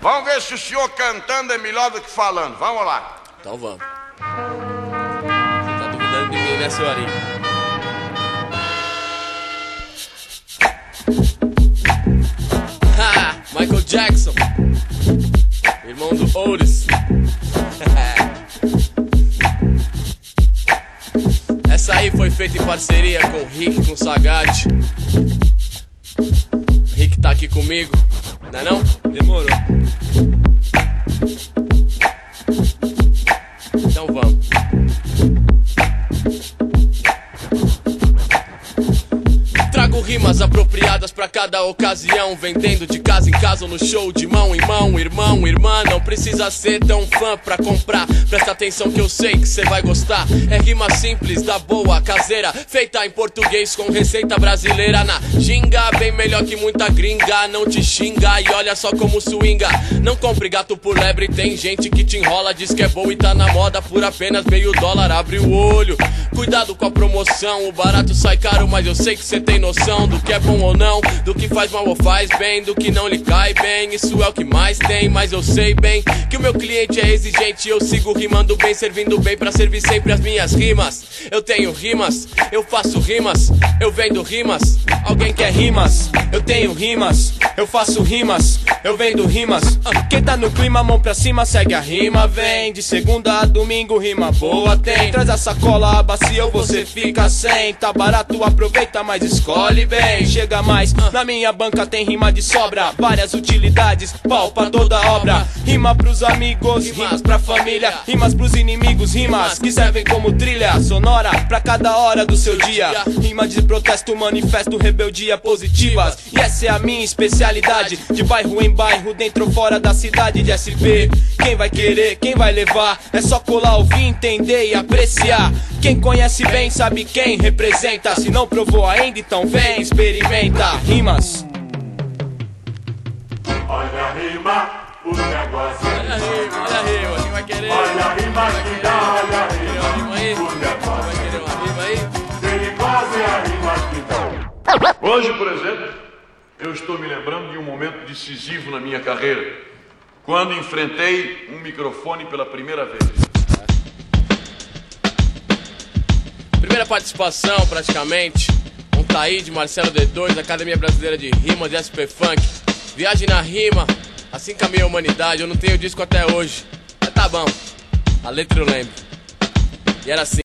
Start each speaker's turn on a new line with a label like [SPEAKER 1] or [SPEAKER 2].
[SPEAKER 1] Vamos ver se o senhor cantando é melhor do que falando. Vamos lá.
[SPEAKER 2] Então vamos. Você tá duvidando de mim, né, seu Ari? Michael Jackson, irmão do Otis. Essa aí foi feita em parceria com o Rick, com o Sagat. O Rick tá aqui comigo, não é não? Demorou. Então vamos. Trago rimas apropriadas pra cada ocasião, vendendo de casa em casa ou no show de mão em mão. Irmão, irmã, não precisa ser tão fã pra comprar. Presta atenção que eu sei que cê vai gostar. É rima simples, da boa, caseira, feita em português com receita brasileira. Na ginga, bem melhor que muita gringa. Não te xinga e olha só como swinga. Não compre gato por lebre, tem gente que te enrola. Diz que é bom e tá na moda por apenas meio dólar. Abre o olho, cuidado com a promoção. O barato sai caro, mas eu sei que cê tem noção do que é bom ou não, do que faz mal ou faz bem, do que não lhe cai bem. Isso é o que mais tem, mas eu sei bem que o meu cliente é exigente. Eu sigo rimando bem, servindo bem pra servir sempre as minhas rimas. Eu tenho rimas, eu faço rimas, eu vendo rimas. Alguém quer rimas? Eu tenho rimas, eu faço rimas, eu vendo rimas. Quem tá no clima, mão pra cima, segue a rima. Vem de segunda a domingo, rima boa tem. Traz a sacola, a bacia ou você fica sem. Tá barato, aproveita, mas escolhe bem. Chega mais, na minha banca tem rima de sobra. Várias utilidades, pau pra toda obra. Rima pros amigos, rimas pra família. Rimas pros inimigos, rimas que servem como trilha sonora pra cada hora do seu dia. Rima de protesto, manifesto, rebeldia positivas. E essa é a minha especialidade, de bairro em bairro, dentro ou fora da cidade de SP. Quem vai querer, quem vai levar, é só colar, ouvir, entender e apreciar. Quem conhece bem sabe quem representa. Se não provou ainda, então vem, experimenta. Rimas.
[SPEAKER 3] Olha a rima, o negócio é
[SPEAKER 2] Olha a rima, quem vai querer?
[SPEAKER 3] Olha a rima que dá, olha a rima,
[SPEAKER 2] aí?
[SPEAKER 3] o negócio
[SPEAKER 2] Vai querer uma rima aí?
[SPEAKER 3] perigosa é a rima que dá.
[SPEAKER 1] Hoje, por exemplo, eu estou me lembrando de um momento decisivo na minha carreira, quando enfrentei um microfone pela primeira vez.
[SPEAKER 2] Primeira participação, praticamente. Um Taíde, Marcelo D2, Academia Brasileira de Rimas, de SP Funk. Viagem na rima, assim caminha a humanidade. Eu não tenho disco até hoje, mas tá bom. A letra eu lembro. E era assim.